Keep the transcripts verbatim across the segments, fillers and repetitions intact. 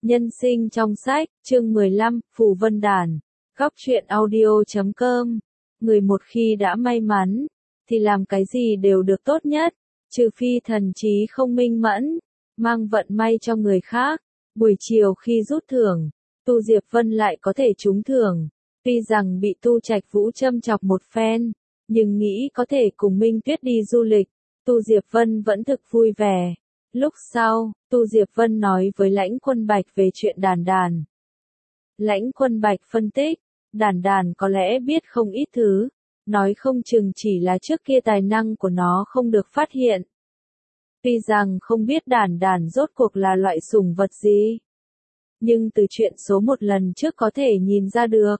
Nhân sinh trong sách, chương mười lăm, Phù Vân Đàn, góc truyện audio chấm com. Người một khi đã may mắn, thì làm cái gì đều được tốt nhất, trừ phi thần trí không minh mẫn, mang vận may cho người khác. Buổi chiều khi rút thưởng, Tu Diệp Vân lại có thể trúng thưởng. Tuy rằng bị Tu Trạch Vũ châm chọc một phen, nhưng nghĩ có thể cùng Minh Tuyết đi du lịch, Tu Diệp Vân vẫn thực vui vẻ. Lúc sau, Tu Diệp Vân nói với Lãnh Quân Bạch về chuyện đàn đàn. Lãnh Quân Bạch phân tích, đàn đàn có lẽ biết không ít thứ, nói không chừng chỉ là trước kia tài năng của nó không được phát hiện. Tuy rằng không biết đàn đàn rốt cuộc là loại sủng vật gì, nhưng từ chuyện số một lần trước có thể nhìn ra được.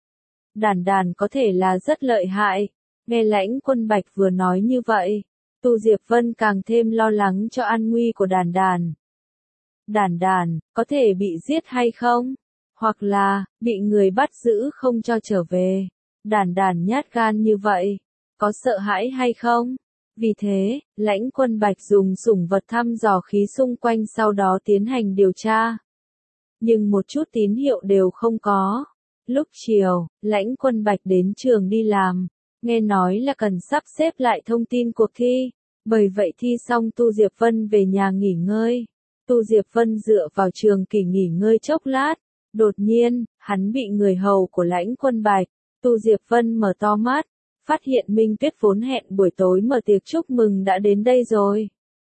Đàn đàn có thể là rất lợi hại. Nghe Lãnh Quân Bạch vừa nói như vậy, Tu Diệp Vân càng thêm lo lắng cho an nguy của đàn đàn. Đàn đàn, có thể bị giết hay không? Hoặc là, bị người bắt giữ không cho trở về. Đàn đàn nhát gan như vậy, có sợ hãi hay không? Vì thế, Lãnh Quân Bạch dùng sủng vật thăm dò khí xung quanh sau đó tiến hành điều tra. Nhưng một chút tín hiệu đều không có. Lúc chiều, Lãnh Quân Bạch đến trường đi làm. Nghe nói là cần sắp xếp lại thông tin cuộc thi, bởi vậy thi xong Tu Diệp Vân về nhà nghỉ ngơi. Tu Diệp Vân dựa vào trường kỷ nghỉ ngơi chốc lát, đột nhiên, hắn bị người hầu của Lãnh Quân Bạch. Tu Diệp Vân mở to mắt, phát hiện Minh Tuyết vốn hẹn buổi tối mở tiệc chúc mừng đã đến đây rồi.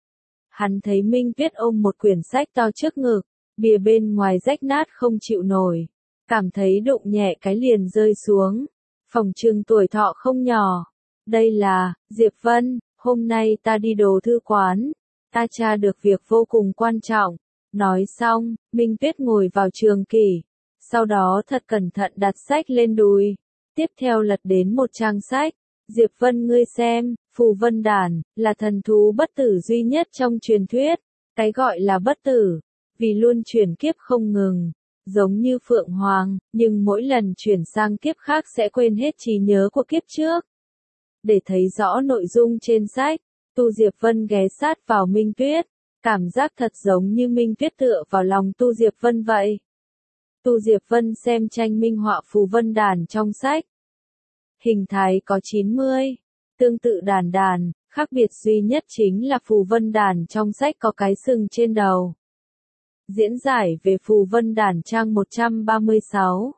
Hắn thấy Minh Tuyết ôm một quyển sách to trước ngực, bìa bên ngoài rách nát không chịu nổi, cảm thấy đụng nhẹ cái liền rơi xuống. Phòng trừng tuổi thọ không nhỏ. Đây là, Diệp Vân, hôm nay ta đi đồ thư quán. Ta tra được việc vô cùng quan trọng. Nói xong, Minh Tuyết ngồi vào trường kỷ. Sau đó thật cẩn thận đặt sách lên đùi. Tiếp theo lật đến một trang sách. Diệp Vân ngươi xem, Phù Vân Đàn, là thần thú bất tử duy nhất trong truyền thuyết. Cái gọi là bất tử, vì luôn chuyển kiếp không ngừng. Giống như Phượng Hoàng, nhưng mỗi lần chuyển sang kiếp khác sẽ quên hết trí nhớ của kiếp trước. Để thấy rõ nội dung trên sách, Tu Diệp Vân ghé sát vào Minh Tuyết, cảm giác thật giống như Minh Tuyết tựa vào lòng Tu Diệp Vân vậy. Tu Diệp Vân xem tranh minh họa Phù Vân Đàn trong sách. Hình thái có chín mươi, tương tự đàn đàn, khác biệt duy nhất chính là Phù Vân Đàn trong sách có cái sừng trên đầu. Diễn giải về Phù Vân Đàn trang một trăm ba mươi sáu.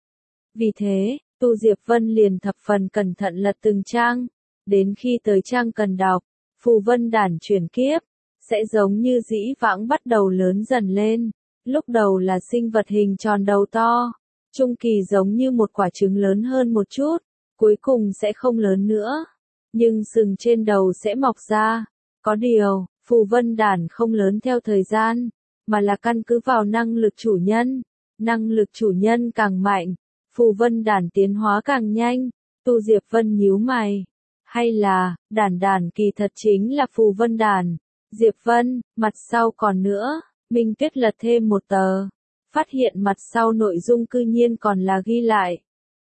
Vì thế, Tu Diệp Vân liền thập phần cẩn thận lật từng trang, đến khi tới trang cần đọc, Phù Vân Đàn chuyển kiếp, sẽ giống như dĩ vãng bắt đầu lớn dần lên, lúc đầu là sinh vật hình tròn đầu to, trung kỳ giống như một quả trứng lớn hơn một chút, cuối cùng sẽ không lớn nữa, nhưng sừng trên đầu sẽ mọc ra. Có điều, Phù Vân Đàn không lớn theo thời gian, mà là căn cứ vào năng lực chủ nhân. Năng lực chủ nhân càng mạnh, Phù Vân Đàn tiến hóa càng nhanh. Tu Diệp Vân nhíu mày. Hay là, đàn đàn kỳ thật chính là Phù Vân Đàn. Diệp Vân, mặt sau còn nữa. Minh Tuyết lật thêm một tờ. Phát hiện mặt sau nội dung cư nhiên còn là ghi lại.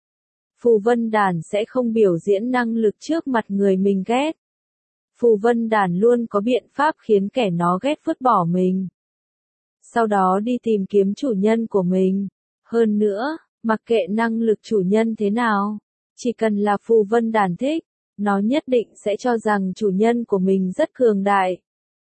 Phù Vân Đàn sẽ không biểu diễn năng lực trước mặt người mình ghét. Phù Vân Đàn luôn có biện pháp khiến kẻ nó ghét vứt bỏ mình. Sau đó đi tìm kiếm chủ nhân của mình. Hơn nữa, mặc kệ năng lực chủ nhân thế nào, chỉ cần là Phù Vân Đàn thích, nó nhất định sẽ cho rằng chủ nhân của mình rất cường đại.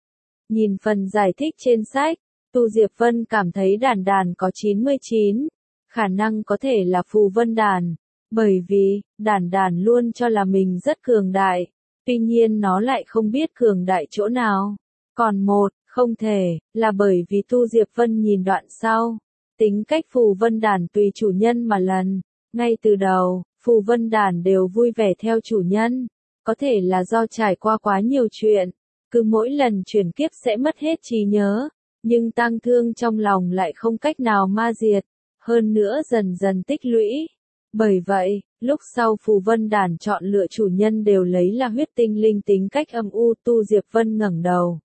Nhìn phần giải thích trên sách, Tu Diệp Vân cảm thấy đàn đàn có chín mươi chín, khả năng có thể là Phù Vân Đàn, bởi vì, đàn đàn luôn cho là mình rất cường đại, tuy nhiên nó lại không biết cường đại chỗ nào. Còn một, không thể, là bởi vì Tu Diệp Vân nhìn đoạn sau. Tính cách Phù Vân Đàn tùy chủ nhân mà lần. Ngay từ đầu, Phù Vân Đàn đều vui vẻ theo chủ nhân. Có thể là do trải qua quá nhiều chuyện. Cứ mỗi lần chuyển kiếp sẽ mất hết trí nhớ. Nhưng tang thương trong lòng lại không cách nào ma diệt. Hơn nữa dần dần tích lũy. Bởi vậy, lúc sau Phù Vân Đàn chọn lựa chủ nhân đều lấy là huyết tinh linh tính cách âm u. Tu Diệp Vân ngẩng đầu.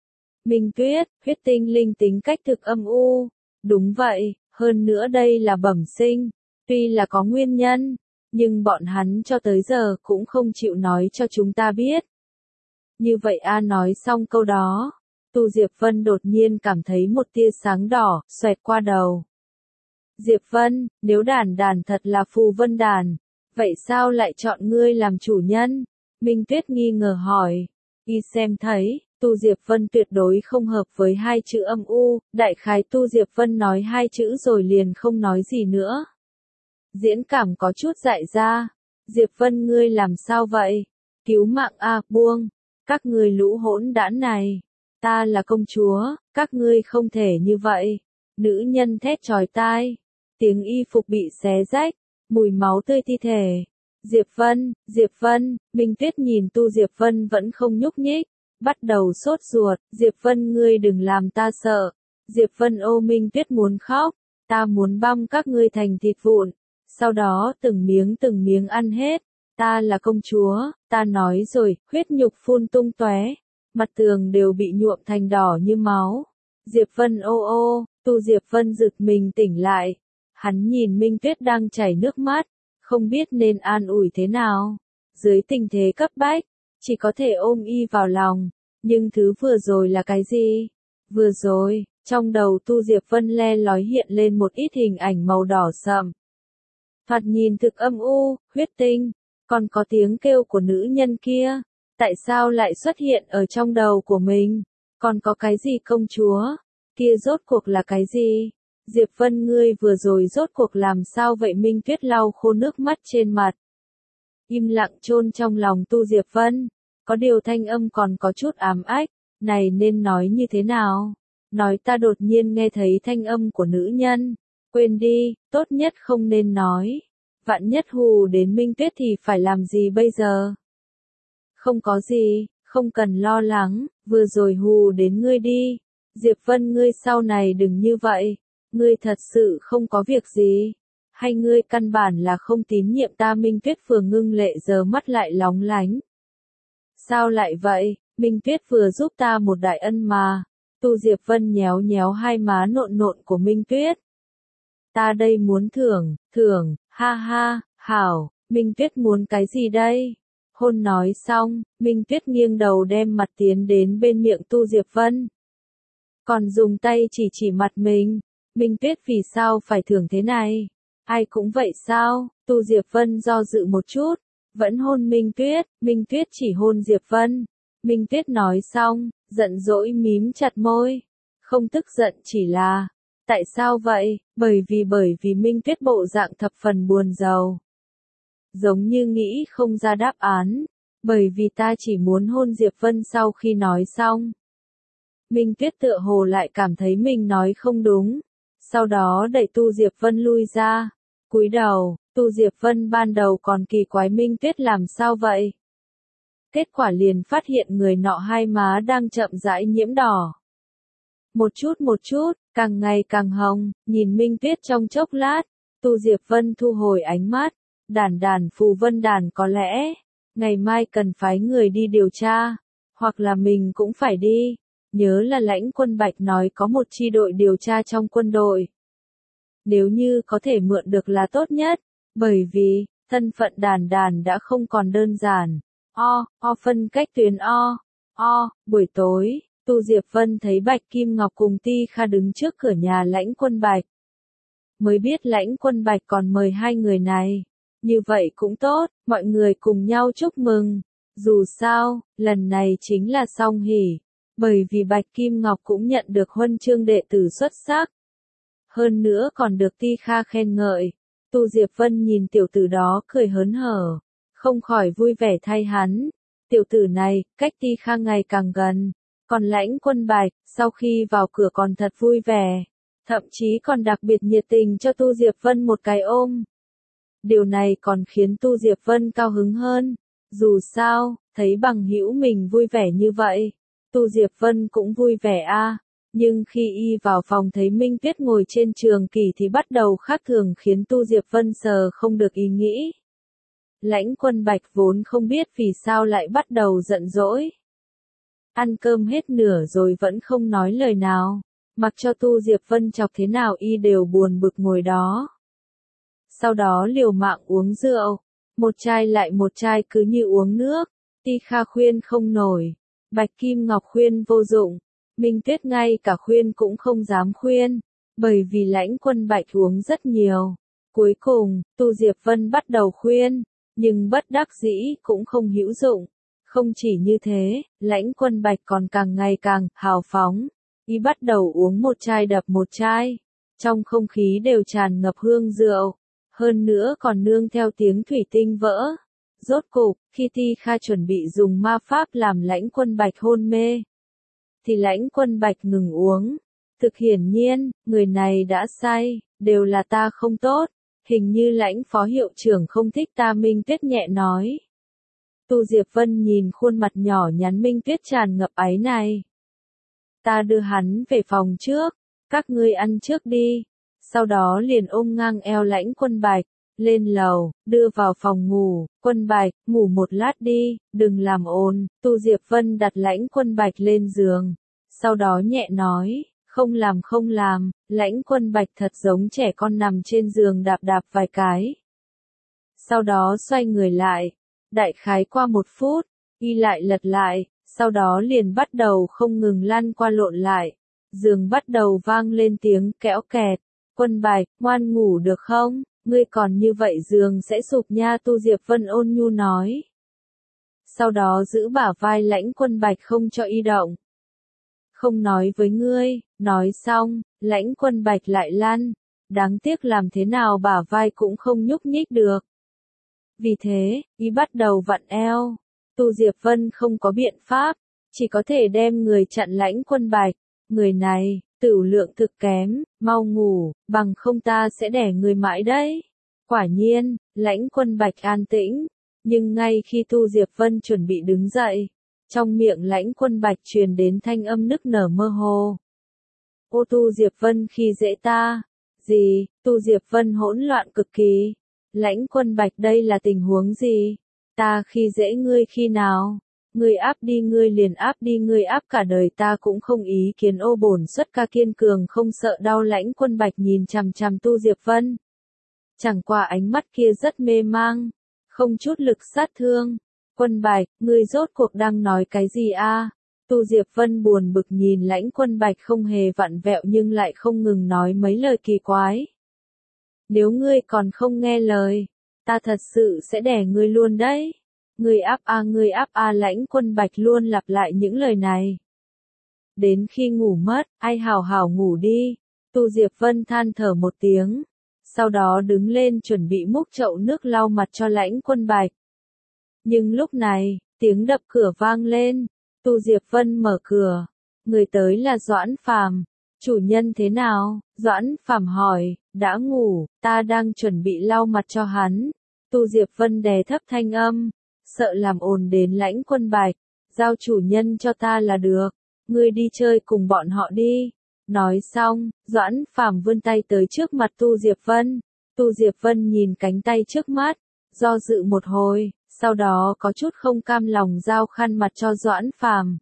Minh Tuyết, huyết tinh linh tính cách thực âm u. Đúng vậy, hơn nữa đây là bẩm sinh. Tuy là có nguyên nhân, nhưng bọn hắn cho tới giờ cũng không chịu nói cho chúng ta biết. Như vậy A nói xong câu đó, Tu Diệp Vân đột nhiên cảm thấy một tia sáng đỏ, xoẹt qua đầu. Diệp Vân, nếu đàn đàn thật là phù vân đàn, vậy sao lại chọn ngươi làm chủ nhân? Minh Tuyết nghi ngờ hỏi. Y xem thấy, Tu Diệp Vân tuyệt đối không hợp với hai chữ âm u, đại khái Tu Diệp Vân nói hai chữ rồi liền không nói gì nữa. Diễn cảm có chút dại ra. Diệp Vân ngươi làm sao vậy? Cứu mạng a, buông, các ngươi lũ hỗn đản này. Ta là công chúa, các ngươi không thể như vậy. Nữ nhân thét chói tai. Tiếng y phục bị xé rách, mùi máu tươi thi thể. Diệp Vân, Diệp Vân, Minh Tuyết nhìn Tu Diệp Vân vẫn không nhúc nhích, bắt đầu sốt ruột. Diệp Vân ngươi đừng làm ta sợ. Diệp Vân ô Minh Tuyết muốn khóc, ta muốn băm các ngươi thành thịt vụn, sau đó từng miếng từng miếng ăn hết. Ta là công chúa, ta nói rồi, huyết nhục phun tung tóe, mặt tường đều bị nhuộm thành đỏ như máu. Diệp Vân ô ô, Tu Diệp Vân giật mình tỉnh lại. Hắn nhìn Minh Tuyết đang chảy nước mắt, không biết nên an ủi thế nào. Dưới tình thế cấp bách, chỉ có thể ôm y vào lòng. Nhưng thứ vừa rồi là cái gì? Vừa rồi, trong đầu Tu Diệp Vân le lói hiện lên một ít hình ảnh màu đỏ sậm. Thoạt nhìn thực âm u, huyết tinh, còn có tiếng kêu của nữ nhân kia. Tại sao lại xuất hiện ở trong đầu của mình? Còn có cái gì công chúa? Kia rốt cuộc là cái gì? Diệp Vân ngươi vừa rồi rốt cuộc làm sao vậy? Minh Tuyết lau khô nước mắt trên mặt. Im lặng chôn trong lòng Tu Diệp Vân. Có điều thanh âm còn có chút ám ách. Này nên nói như thế nào? Nói ta đột nhiên nghe thấy thanh âm của nữ nhân. Quên đi, tốt nhất không nên nói. Vạn nhất hù đến Minh Tuyết thì phải làm gì bây giờ? Không có gì, không cần lo lắng, vừa rồi hù đến ngươi đi. Diệp Vân ngươi sau này đừng như vậy. Ngươi thật sự không có việc gì. Hay ngươi căn bản là không tín nhiệm ta? Minh Tuyết vừa ngưng lệ giờ mắt lại lóng lánh. Sao lại vậy? Minh Tuyết vừa giúp ta một đại ân mà. Tu Diệp Vân nhéo nhéo hai má nộn nộn của Minh Tuyết. Ta đây muốn thưởng, thưởng, ha ha, hảo, Minh Tuyết muốn cái gì đây? Hôn nói xong, Minh Tuyết nghiêng đầu đem mặt tiến đến bên miệng Tu Diệp Vân. Còn dùng tay chỉ chỉ mặt mình. Minh Tuyết vì sao phải thưởng thế này? Ai cũng vậy sao? Tu Diệp Vân do dự một chút, vẫn hôn Minh Tuyết. Minh Tuyết chỉ hôn Diệp Vân. Minh Tuyết nói xong, giận dỗi mím chặt môi. Không tức giận chỉ là, tại sao vậy? Bởi vì bởi vì Minh Tuyết bộ dạng thập phần buồn rầu. Giống như nghĩ không ra đáp án. Bởi vì ta chỉ muốn hôn Diệp Vân. Sau khi nói xong, Minh Tuyết tựa hồ lại cảm thấy mình nói không đúng. Sau đó đẩy Tu Diệp Vân lui ra. Cúi đầu, Tu Diệp Vân ban đầu còn kỳ quái Minh Tuyết làm sao vậy? Kết quả liền phát hiện người nọ hai má đang chậm rãi nhiễm đỏ. Một chút một chút, càng ngày càng hồng, nhìn Minh Tuyết trong chốc lát, Tu Diệp Vân thu hồi ánh mắt. Đàn đàn phù vân đàn có lẽ, ngày mai cần phái người đi điều tra, hoặc là mình cũng phải đi. Nhớ là Lãnh Quân Bạch nói có một chi đội điều tra trong quân đội. Nếu như có thể mượn được là tốt nhất, bởi vì, thân phận đàn đàn đã không còn đơn giản. O, o phân cách tuyến O, O, buổi tối, Tu Diệp Vân thấy Bạch Kim Ngọc cùng Ti Kha đứng trước cửa nhà Lãnh Quân Bạch. Mới biết Lãnh Quân Bạch còn mời hai người này. Như vậy cũng tốt, mọi người cùng nhau chúc mừng. Dù sao, lần này chính là song hỷ. Bởi vì Bạch Kim Ngọc cũng nhận được huân chương đệ tử xuất sắc. Hơn nữa còn được Ti Kha khen ngợi. Tu Diệp Vân nhìn tiểu tử đó cười hớn hở. Không khỏi vui vẻ thay hắn. Tiểu tử này, cách Ti Kha ngày càng gần. Còn Lãnh Quân Bạch, sau khi vào cửa còn thật vui vẻ. Thậm chí còn đặc biệt nhiệt tình cho Tu Diệp Vân một cái ôm. Điều này còn khiến Tu Diệp Vân cao hứng hơn. Dù sao, thấy bằng hữu mình vui vẻ như vậy. Tu Diệp Vân cũng vui vẻ a, à. Nhưng khi y vào phòng thấy Minh Tuyết ngồi trên trường kỷ thì bắt đầu khác thường khiến Tu Diệp Vân sờ không được ý nghĩ. Lãnh Quân Bạch vốn không biết vì sao lại bắt đầu giận dỗi. Ăn cơm hết nửa rồi vẫn không nói lời nào, mặc cho Tu Diệp Vân chọc thế nào y đều buồn bực ngồi đó. Sau đó liều mạng uống rượu, một chai lại một chai cứ như uống nước. Ti Kha khuyên không nổi, Bạch Kim Ngọc khuyên vô dụng, Minh Tuyết ngay cả khuyên cũng không dám khuyên, bởi vì Lãnh Quân Bạch uống rất nhiều. Cuối cùng, Tu Diệp Vân bắt đầu khuyên, nhưng bất đắc dĩ cũng không hữu dụng. Không chỉ như thế, Lãnh Quân Bạch còn càng ngày càng hào phóng, y bắt đầu uống một chai đập một chai. Trong không khí đều tràn ngập hương rượu, hơn nữa còn nương theo tiếng thủy tinh vỡ. Rốt cục, khi Ti Kha chuẩn bị dùng ma pháp làm Lãnh Quân Bạch hôn mê, thì Lãnh Quân Bạch ngừng uống. Thực hiển nhiên, người này đã say, đều là ta không tốt, hình như Lãnh phó hiệu trưởng không thích ta, Minh Tuyết nhẹ nói. Tu Diệp Vân nhìn khuôn mặt nhỏ nhắn Minh Tuyết tràn ngập áy này. Ta đưa hắn về phòng trước, các ngươi ăn trước đi. Sau đó liền ôm ngang eo Lãnh Quân Bạch, lên lầu, đưa vào phòng ngủ. Quân Bạch, ngủ một lát đi, đừng làm ồn. Tu Diệp Vân đặt Lãnh Quân Bạch lên giường, sau đó nhẹ nói, không làm không làm. Lãnh Quân Bạch thật giống trẻ con nằm trên giường đạp đạp vài cái. Sau đó xoay người lại, đại khái qua một phút, y lại lật lại, sau đó liền bắt đầu không ngừng lăn qua lộn lại. Giường bắt đầu vang lên tiếng kéo kẹt. Quân Bạch, ngoan ngủ được không? Ngươi còn như vậy giường sẽ sụp nha, Tu Diệp Vân ôn nhu nói. Sau đó giữ bả vai Lãnh Quân Bạch không cho y động. Không nói với ngươi. Nói xong, Lãnh Quân Bạch lại lăn. Đáng tiếc làm thế nào bả vai cũng không nhúc nhích được. Vì thế, y bắt đầu vặn eo. Tu Diệp Vân không có biện pháp, chỉ có thể đem người chặn Lãnh Quân Bạch. Người này, tửu lượng thực kém, mau ngủ, bằng không ta sẽ đẻ người mãi đấy. Quả nhiên, Lãnh Quân Bạch an tĩnh, nhưng ngay khi Tu Diệp Vân chuẩn bị đứng dậy, trong miệng Lãnh Quân Bạch truyền đến thanh âm nức nở mơ hồ. Ô Tu Diệp Vân khi dễ ta. Gì? Tu Diệp Vân hỗn loạn cực kỳ. Lãnh Quân Bạch đây là tình huống gì? Ta khi dễ ngươi khi nào? Ngươi áp đi ngươi liền áp đi ngươi áp cả đời ta cũng không ý kiến, ô bổn xuất ca kiên cường không sợ đau. Lãnh Quân Bạch nhìn chằm chằm Tu Diệp Vân. Chẳng qua ánh mắt kia rất mê mang, không chút lực sát thương. Quân Bạch, ngươi rốt cuộc đang nói cái gì a? Tu Diệp Vân buồn bực nhìn Lãnh Quân Bạch không hề vặn vẹo nhưng lại không ngừng nói mấy lời kỳ quái. Nếu ngươi còn không nghe lời, ta thật sự sẽ đẻ ngươi luôn đấy. Ngươi áp a ngươi áp a Lãnh Quân Bạch luôn lặp lại những lời này. Đến khi ngủ mất, ai hảo hảo ngủ đi. Tu Diệp Vân than thở một tiếng, sau đó đứng lên chuẩn bị múc chậu nước lau mặt cho Lãnh Quân Bạch. Nhưng lúc này, tiếng đập cửa vang lên. Tu Diệp Vân mở cửa, người tới là Doãn Phàm. Chủ nhân thế nào? Doãn Phàm hỏi. Đã ngủ, ta đang chuẩn bị lau mặt cho hắn. Tu Diệp Vân đè thấp thanh âm, sợ làm ồn đến Lãnh Quân Bạch. Giao chủ nhân cho ta là được, ngươi đi chơi cùng bọn họ đi. Nói xong, Doãn Phàm vươn tay tới trước mặt Tu Diệp Vân. Tu Diệp Vân nhìn cánh tay trước mắt, do dự một hồi, sau đó có chút không cam lòng giao khăn mặt cho Doãn Phàm.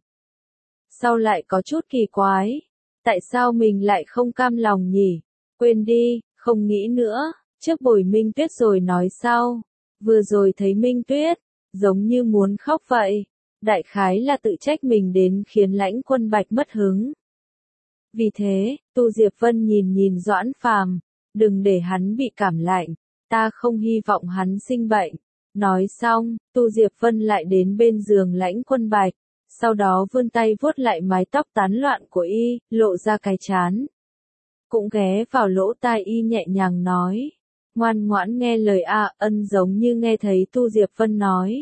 Sau lại có chút kỳ quái, tại sao mình lại không cam lòng nhỉ? Quên đi, không nghĩ nữa, trước bồi Minh Tuyết rồi nói sau. Vừa rồi thấy Minh Tuyết, giống như muốn khóc vậy. Đại khái là tự trách mình đến khiến Lãnh Quân Bạch mất hứng. Vì thế, Tu Diệp Vân nhìn nhìn Doãn Phàm, đừng để hắn bị cảm lạnh, ta không hy vọng hắn sinh bệnh. Nói xong, Tu Diệp Vân lại đến bên giường Lãnh Quân Bạch, sau đó vươn tay vuốt lại mái tóc tán loạn của y, lộ ra cái trán. Cũng ghé vào lỗ tai y nhẹ nhàng nói, ngoan ngoãn nghe lời a, ân, giống như nghe thấy Tu Diệp Vân nói.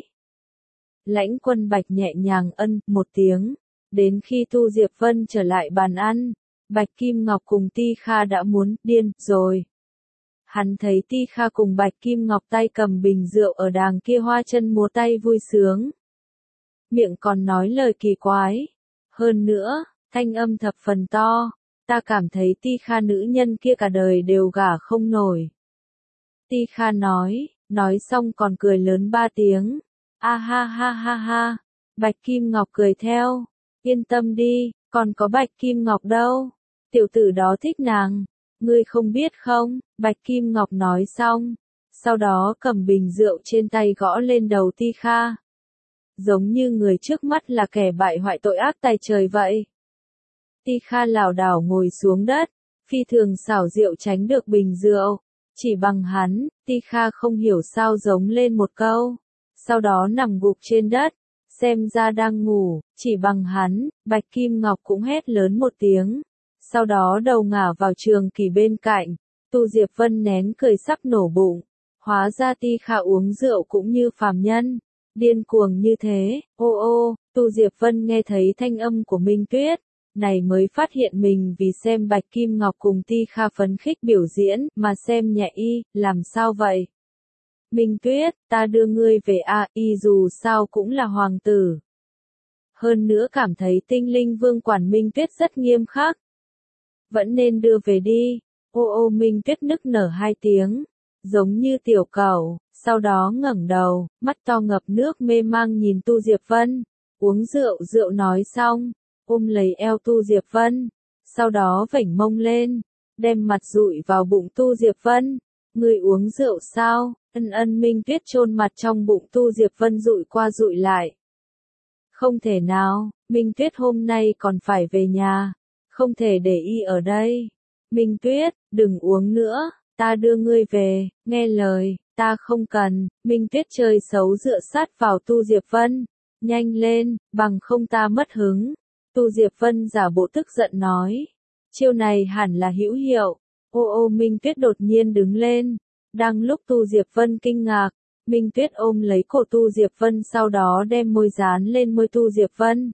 Lãnh Quân Bạch nhẹ nhàng ân một tiếng, đến khi Tu Diệp Vân trở lại bàn ăn, Bạch Kim Ngọc cùng Ti Kha đã muốn điên rồi. Hắn thấy Ti Kha cùng Bạch Kim Ngọc tay cầm bình rượu ở đàng kia hoa chân múa tay vui sướng. Miệng còn nói lời kỳ quái. Hơn nữa, thanh âm thập phần to, ta cảm thấy Ti Kha nữ nhân kia cả đời đều gả không nổi. Ti Kha nói, nói xong còn cười lớn ba tiếng. A ha ha ha ha. Bạch Kim Ngọc cười theo. Yên tâm đi, còn có Bạch Kim Ngọc đâu. Tiểu tử đó thích nàng. Ngươi không biết không? Bạch Kim Ngọc nói xong, sau đó cầm bình rượu trên tay gõ lên đầu Ti Kha. Giống như người trước mắt là kẻ bại hoại tội ác tày trời vậy. Ti Kha lảo đảo ngồi xuống đất, phi thường xảo diệu tránh được bình rượu. Chỉ bằng hắn, Ti Kha không hiểu sao giống lên một câu. Sau đó nằm gục trên đất, xem ra đang ngủ, chỉ bằng hắn, Bạch Kim Ngọc cũng hét lớn một tiếng. Sau đó đầu ngả vào Trường Kỳ bên cạnh, Tu Diệp Vân nén cười sắp nổ bụng. Hóa ra Ti Kha uống rượu cũng như phàm nhân, điên cuồng như thế. Ô ô, Tu Diệp Vân nghe thấy thanh âm của Minh Tuyết, này mới phát hiện mình vì xem Bạch Kim Ngọc cùng Ti Kha phấn khích biểu diễn mà xem nhẹ y, làm sao vậy? Minh Tuyết, ta đưa ngươi về a, y dù sao cũng là hoàng tử. Hơn nữa cảm thấy Tinh Linh Vương quản Minh Tuyết rất nghiêm khắc. Vẫn nên đưa về đi. Ô ô, Minh Tuyết nức nở hai tiếng, giống như tiểu cẩu, sau đó ngẩng đầu, mắt to ngập nước mê mang nhìn Tu Diệp Vân. Uống rượu rượu nói xong, ôm lấy eo Tu Diệp Vân, sau đó vểnh mông lên, đem mặt dụi vào bụng Tu Diệp Vân. Ngươi uống rượu sao? Ân ân. Minh Tuyết chôn mặt trong bụng Tu Diệp Vân dụi qua dụi lại. Không thể nào, Minh Tuyết hôm nay còn phải về nhà, không thể để y ở đây. Minh Tuyết, đừng uống nữa, ta đưa ngươi về, nghe lời, ta không cần. Minh Tuyết chơi xấu dựa sát vào Tu Diệp Vân. Nhanh lên, bằng không ta mất hứng. Tu Diệp Vân giả bộ tức giận nói. Chiêu này hẳn là hữu hiệu. Ô ô, Minh Tuyết đột nhiên đứng lên. Đang lúc Tu Diệp Vân kinh ngạc, Minh Tuyết ôm lấy cổ Tu Diệp Vân, sau đó đem môi dán lên môi Tu Diệp Vân.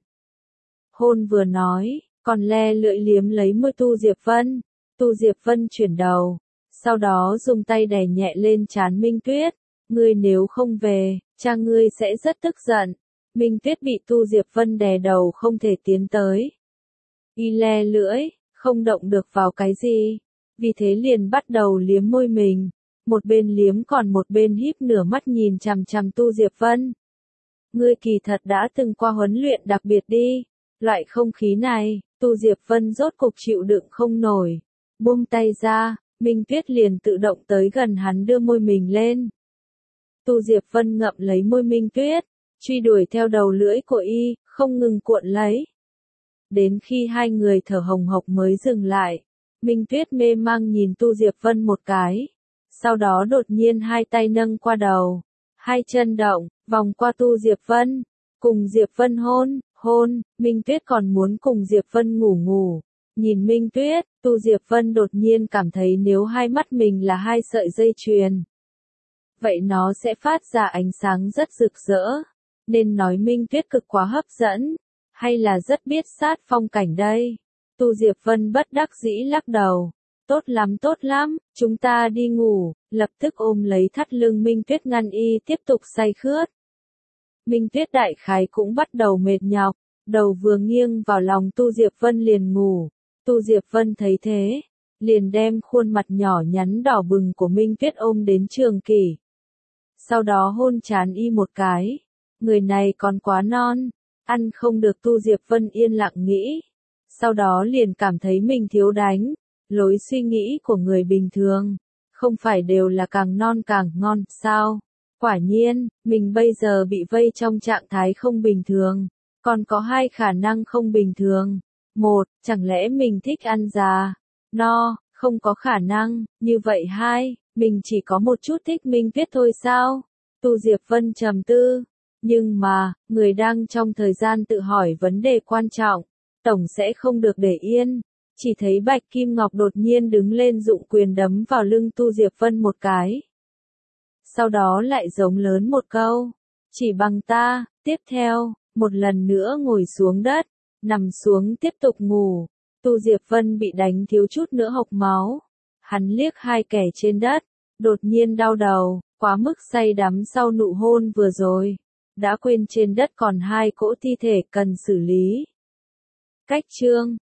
Hôn vừa nói, còn le lưỡi liếm lấy môi Tu Diệp Vân. Tu Diệp Vân chuyển đầu, sau đó dùng tay đè nhẹ lên trán Minh Tuyết. Ngươi nếu không về, cha ngươi sẽ rất tức giận. Minh Tuyết bị Tu Diệp Vân đè đầu không thể tiến tới. Y le lưỡi, không động được vào cái gì, vì thế liền bắt đầu liếm môi mình. Một bên liếm còn một bên híp nửa mắt nhìn chằm chằm Tu Diệp Vân. Ngươi kỳ thật đã từng qua huấn luyện đặc biệt đi. Loại không khí này, Tu Diệp Vân rốt cục chịu đựng không nổi. Buông tay ra, Minh Tuyết liền tự động tới gần hắn đưa môi mình lên. Tu Diệp Vân ngậm lấy môi Minh Tuyết, truy đuổi theo đầu lưỡi của y, không ngừng cuộn lấy. Đến khi hai người thở hồng hộc mới dừng lại, Minh Tuyết mê mang nhìn Tu Diệp Vân một cái. Sau đó đột nhiên hai tay nâng qua đầu, hai chân động, vòng qua Tu Diệp Vân, cùng Diệp Vân hôn, hôn. Minh Tuyết còn muốn cùng Diệp Vân ngủ ngủ. Nhìn Minh Tuyết, Tu Diệp Vân đột nhiên cảm thấy nếu hai mắt mình là hai sợi dây chuyền, vậy nó sẽ phát ra ánh sáng rất rực rỡ. Nên nói Minh Tuyết cực quá hấp dẫn, hay là rất biết sát phong cảnh đây? Tu Diệp Vân bất đắc dĩ lắc đầu. Tốt lắm tốt lắm, chúng ta đi ngủ. Lập tức ôm lấy thắt lưng Minh Tuyết ngăn y tiếp tục say khướt. Minh Tuyết đại khái cũng bắt đầu mệt nhọc, đầu vừa nghiêng vào lòng Tu Diệp Vân liền ngủ. Tu Diệp Vân thấy thế, liền đem khuôn mặt nhỏ nhắn đỏ bừng của Minh Tuyết ôm đến Trường Kỳ. Sau đó hôn trán y một cái. Người này còn quá non, ăn không được. Tu Diệp Vân yên lặng nghĩ. Sau đó liền cảm thấy mình thiếu đánh. Lối suy nghĩ của người bình thường, không phải đều là càng non càng ngon, sao? Quả nhiên, mình bây giờ bị vây trong trạng thái không bình thường. Còn có hai khả năng không bình thường. Một, chẳng lẽ mình thích ăn già? No, không có khả năng. Như vậy hai, mình chỉ có một chút thích Minh Tuyết thôi sao? Tu Diệp Vân trầm tư. Nhưng mà, người đang trong thời gian tự hỏi vấn đề quan trọng, tổng sẽ không được để yên. Chỉ thấy Bạch Kim Ngọc đột nhiên đứng lên dụng quyền đấm vào lưng Tu Diệp Vân một cái. Sau đó lại giống lớn một câu. Chỉ bằng ta. Tiếp theo, một lần nữa ngồi xuống đất, nằm xuống tiếp tục ngủ. Tu Diệp Vân bị đánh thiếu chút nữa hộc máu. Hắn liếc hai kẻ trên đất, đột nhiên đau đầu, quá mức say đắm sau nụ hôn vừa rồi. Đã quên trên đất còn hai cỗ thi thể cần xử lý. Cách chương